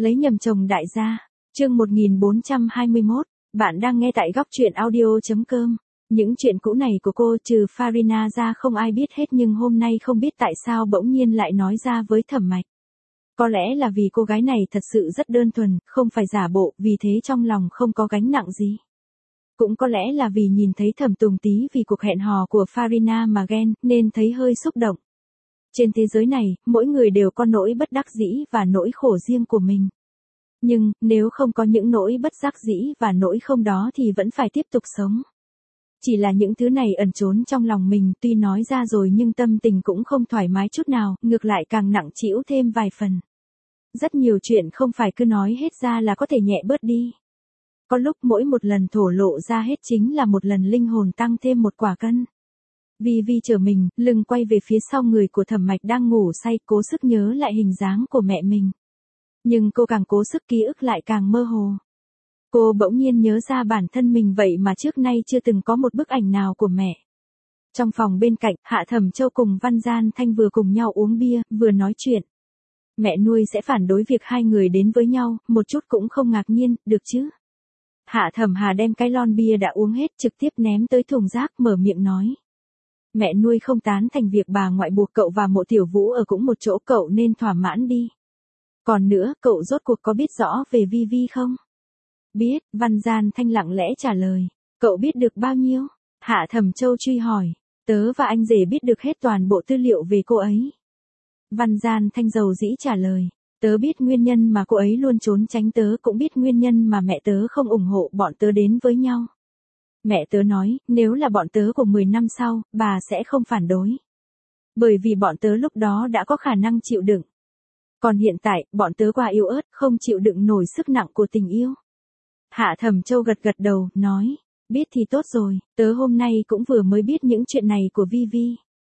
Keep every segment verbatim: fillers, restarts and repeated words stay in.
Lấy nhầm chồng đại gia. Chương một nghìn bốn trăm hai mươi mốt, bạn đang nghe tại góc truyện audio chấm com. Những chuyện cũ này của cô trừ Farina ra không ai biết hết, nhưng hôm nay không biết tại sao bỗng nhiên lại nói ra với Thẩm Mạch. Có lẽ là vì cô gái này thật sự rất đơn thuần, không phải giả bộ, vì thế trong lòng không có gánh nặng gì. Cũng có lẽ là vì nhìn thấy Thẩm Tùng Tý vì cuộc hẹn hò của Farina mà ghen, nên thấy hơi xúc động. Trên thế giới này, mỗi người đều có nỗi bất đắc dĩ và nỗi khổ riêng của mình. Nhưng, nếu không có những nỗi bất đắc dĩ và nỗi không đó thì vẫn phải tiếp tục sống. Chỉ là những thứ này ẩn trốn trong lòng mình, tuy nói ra rồi nhưng tâm tình cũng không thoải mái chút nào, ngược lại càng nặng trĩu thêm vài phần. Rất nhiều chuyện không phải cứ nói hết ra là có thể nhẹ bớt đi. Có lúc mỗi một lần thổ lộ ra hết chính là một lần linh hồn tăng thêm một quả cân. Vi Vi trở mình, lưng quay về phía sau người của Thẩm Mạch đang ngủ say, cố sức nhớ lại hình dáng của mẹ mình. Nhưng cô càng cố sức ký ức lại càng mơ hồ. Cô bỗng nhiên nhớ ra bản thân mình vậy mà trước nay chưa từng có một bức ảnh nào của mẹ. Trong phòng bên cạnh, Hạ Thẩm Châu cùng Văn Gian Thanh vừa cùng nhau uống bia, vừa nói chuyện. Mẹ nuôi sẽ phản đối việc hai người đến với nhau, một chút cũng không ngạc nhiên, được chứ? Hạ Thẩm Hà đem cái lon bia đã uống hết trực tiếp ném tới thùng rác, mở miệng nói. Mẹ nuôi không tán thành việc bà ngoại buộc cậu và Mộ Tiểu Vũ ở cũng một chỗ, cậu nên thỏa mãn đi. Còn nữa, cậu rốt cuộc có biết rõ về Vi Vi không? Biết, Văn Gian Thanh lặng lẽ trả lời. Cậu biết được bao nhiêu? Hạ Thẩm Châu truy hỏi. Tớ và anh rể biết được hết toàn bộ tư liệu về cô ấy. Văn Gian Thanh dầu dĩ trả lời. Tớ biết nguyên nhân mà cô ấy luôn trốn tránh tớ, cũng biết nguyên nhân mà mẹ tớ không ủng hộ bọn tớ đến với nhau. Mẹ tớ nói, nếu là bọn tớ của mười năm sau, bà sẽ không phản đối. Bởi vì bọn tớ lúc đó đã có khả năng chịu đựng. Còn hiện tại, bọn tớ quá yếu ớt, không chịu đựng nổi sức nặng của tình yêu. Hạ Thẩm Châu gật gật đầu, nói, biết thì tốt rồi, tớ hôm nay cũng vừa mới biết những chuyện này của Vi Vi.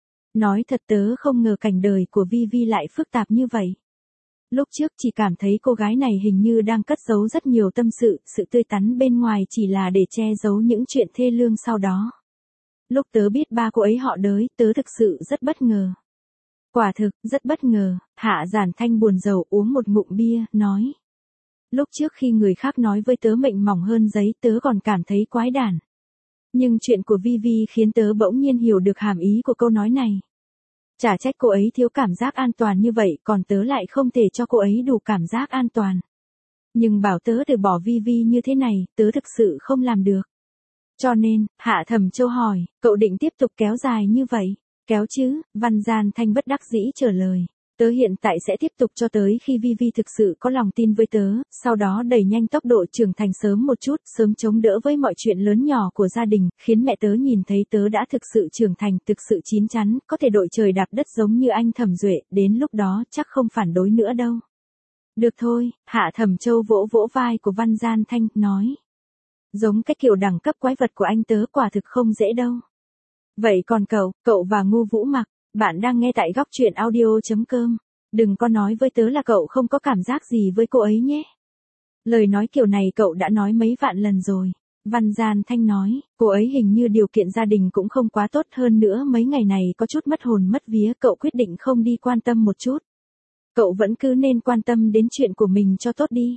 Nói thật tớ không ngờ cảnh đời của Vi Vi lại phức tạp như vậy. Lúc trước chỉ cảm thấy cô gái này hình như đang cất giấu rất nhiều tâm sự, sự tươi tắn bên ngoài chỉ là để che giấu những chuyện thê lương sau đó. Lúc tớ biết ba cô ấy họ Đới, tớ thực sự rất bất ngờ. Quả thực, rất bất ngờ. Hạ Giản Thanh buồn rầu uống một ngụm bia, nói. Lúc trước khi người khác nói với tớ mệnh mỏng hơn giấy, tớ còn cảm thấy quái đản. Nhưng chuyện của Vi Vi khiến tớ bỗng nhiên hiểu được hàm ý của câu nói này. Chả trách cô ấy thiếu cảm giác an toàn như vậy, còn tớ lại không thể cho cô ấy đủ cảm giác an toàn. Nhưng bảo tớ từ bỏ Vi Vi như thế này, tớ thực sự không làm được. Cho nên, Hạ Thẩm Châu hỏi, cậu định tiếp tục kéo dài như vậy? Kéo chứ, Văn Gian Thanh bất đắc dĩ trả lời. Tớ hiện tại sẽ tiếp tục cho tới khi Vi Vi thực sự có lòng tin với tớ, sau đó đẩy nhanh tốc độ trưởng thành sớm một chút, sớm chống đỡ với mọi chuyện lớn nhỏ của gia đình, khiến mẹ tớ nhìn thấy tớ đã thực sự trưởng thành, thực sự chín chắn, có thể đội trời đạp đất giống như anh Thẩm Duệ, đến lúc đó chắc không phản đối nữa đâu. Được thôi, Hạ Thẩm Châu vỗ vỗ vai của Văn Gian Thanh, nói. Giống cái kiểu đẳng cấp quái vật của anh tớ quả thực không dễ đâu. Vậy còn cậu, cậu và Ngô Vũ Mặc, bạn đang nghe tại góc truyện audio chấm com. Đừng có nói với tớ là cậu không có cảm giác gì với cô ấy nhé. Lời nói kiểu này cậu đã nói mấy vạn lần rồi. Văn Gian Thanh nói, cô ấy hình như điều kiện gia đình cũng không quá tốt, hơn nữa mấy ngày này có chút mất hồn mất vía, cậu quyết định không đi quan tâm một chút. Cậu vẫn cứ nên quan tâm đến chuyện của mình cho tốt đi.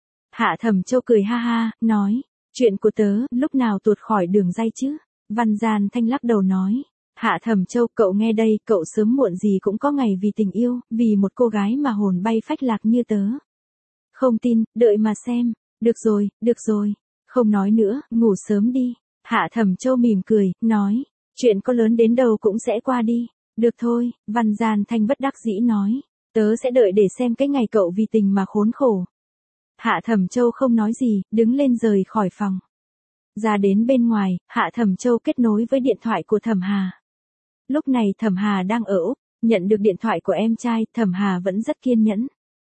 Hạ Thẩm Châu cười ha ha, nói, chuyện của tớ, lúc nào tuột khỏi đường ray chứ? Văn Gian Thanh lắc đầu nói. Hạ Thẩm Châu, cậu nghe đây, cậu sớm muộn gì cũng có ngày vì tình yêu, vì một cô gái mà hồn bay phách lạc như tớ. Không tin, đợi mà xem. Được rồi, được rồi. Không nói nữa, ngủ sớm đi. Hạ Thẩm Châu mỉm cười, nói. Chuyện có lớn đến đâu cũng sẽ qua đi. Được thôi, Văn Gian Thanh bất đắc dĩ nói. Tớ sẽ đợi để xem cái ngày cậu vì tình mà khốn khổ. Hạ Thẩm Châu không nói gì, đứng lên rời khỏi phòng. Ra đến bên ngoài, Hạ Thẩm Châu kết nối với điện thoại của Thẩm Hà. Lúc này Thẩm Hà đang ở Úc, nhận được điện thoại của em trai, Thẩm Hà vẫn rất kiên nhẫn.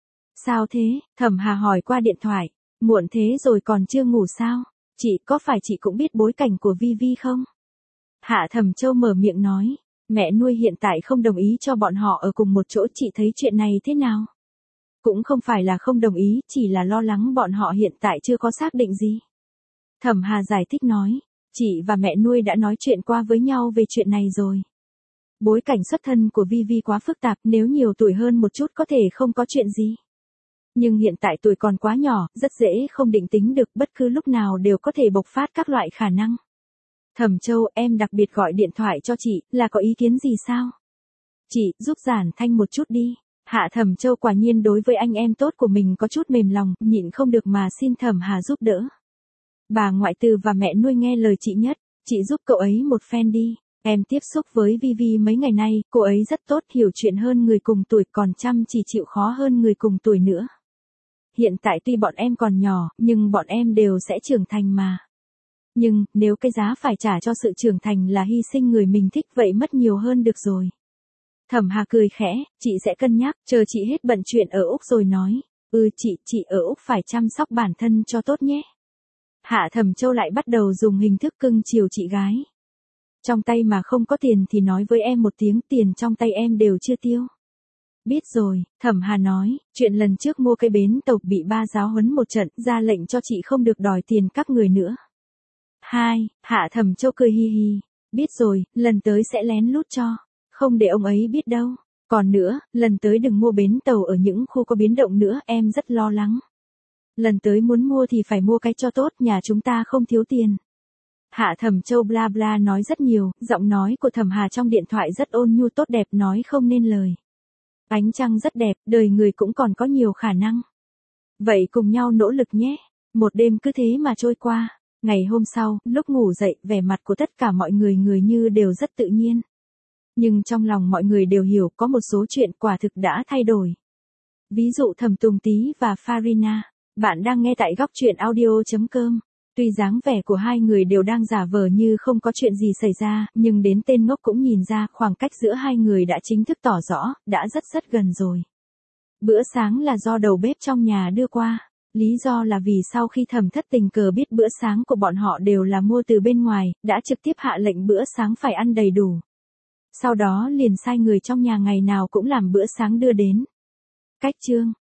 Sao thế? Thẩm Hà hỏi qua điện thoại. Muộn thế rồi còn chưa ngủ sao? Chị, có phải chị cũng biết bối cảnh của Vi Vi không? Hạ Thẩm Châu mở miệng nói. Mẹ nuôi hiện tại không đồng ý cho bọn họ ở cùng một chỗ, chị thấy chuyện này thế nào? Cũng không phải là không đồng ý, chỉ là lo lắng bọn họ hiện tại chưa có xác định gì. Thẩm Hà giải thích nói. Chị và mẹ nuôi đã nói chuyện qua với nhau về chuyện này rồi. Bối cảnh xuất thân của Vi Vi quá phức tạp, nếu nhiều tuổi hơn một chút có thể không có chuyện gì. Nhưng hiện tại tuổi còn quá nhỏ, rất dễ không định tính được, bất cứ lúc nào đều có thể bộc phát các loại khả năng. Thẩm Châu, em đặc biệt gọi điện thoại cho chị, là có ý kiến gì sao? Chị, giúp giản thanh một chút đi. Hạ Thẩm Châu quả nhiên đối với anh em tốt của mình có chút mềm lòng, nhịn không được mà xin Thẩm Hà giúp đỡ. Bà ngoại từ và mẹ nuôi nghe lời chị nhất, chị giúp cậu ấy một phen đi. Em tiếp xúc với Vivi mấy ngày nay, cô ấy rất tốt, hiểu chuyện hơn người cùng tuổi, còn chăm chỉ chịu khó hơn người cùng tuổi nữa. Hiện tại tuy bọn em còn nhỏ, nhưng bọn em đều sẽ trưởng thành mà. Nhưng, nếu cái giá phải trả cho sự trưởng thành là hy sinh người mình thích, vậy mất nhiều hơn được rồi. Thẩm Hà cười khẽ, chị sẽ cân nhắc, chờ chị hết bận chuyện ở Úc rồi nói. Ừ chị, chị ở Úc phải chăm sóc bản thân cho tốt nhé. Hạ Thẩm Châu lại bắt đầu dùng hình thức cưng chiều chị gái. Trong tay mà không có tiền thì nói với em một tiếng, tiền trong tay em đều chưa tiêu. Biết rồi, Thẩm Hà nói, chuyện lần trước mua cây bến tàu bị ba giáo huấn một trận, ra lệnh cho chị không được đòi tiền các người nữa. Hai, Hạ Thẩm Châu cười hi hi, biết rồi, lần tới sẽ lén lút cho, không để ông ấy biết đâu. Còn nữa, lần tới đừng mua bến tàu ở những khu có biến động nữa, em rất lo lắng. Lần tới muốn mua thì phải mua cái cho tốt, nhà chúng ta không thiếu tiền. Hạ Thẩm Châu bla bla nói rất nhiều, giọng nói của Thẩm Hà trong điện thoại rất ôn nhu tốt đẹp nói không nên lời. Ánh trăng rất đẹp, đời người cũng còn có nhiều khả năng. Vậy cùng nhau nỗ lực nhé. Một đêm cứ thế mà trôi qua. Ngày hôm sau, lúc ngủ dậy, vẻ mặt của tất cả mọi người người như đều rất tự nhiên. Nhưng trong lòng mọi người đều hiểu có một số chuyện quả thực đã thay đổi. Ví dụ Thẩm Tùng Tý và Farina. Bạn đang nghe tại góc truyện audio chấm com. Tuy dáng vẻ của hai người đều đang giả vờ như không có chuyện gì xảy ra, nhưng đến tên ngốc cũng nhìn ra khoảng cách giữa hai người đã chính thức tỏ rõ, đã rất rất gần rồi. Bữa sáng là do đầu bếp trong nhà đưa qua. Lý do là vì sau khi Thẩm Thất tình cờ biết bữa sáng của bọn họ đều là mua từ bên ngoài, đã trực tiếp hạ lệnh bữa sáng phải ăn đầy đủ. Sau đó liền sai người trong nhà ngày nào cũng làm bữa sáng đưa đến. Cách chương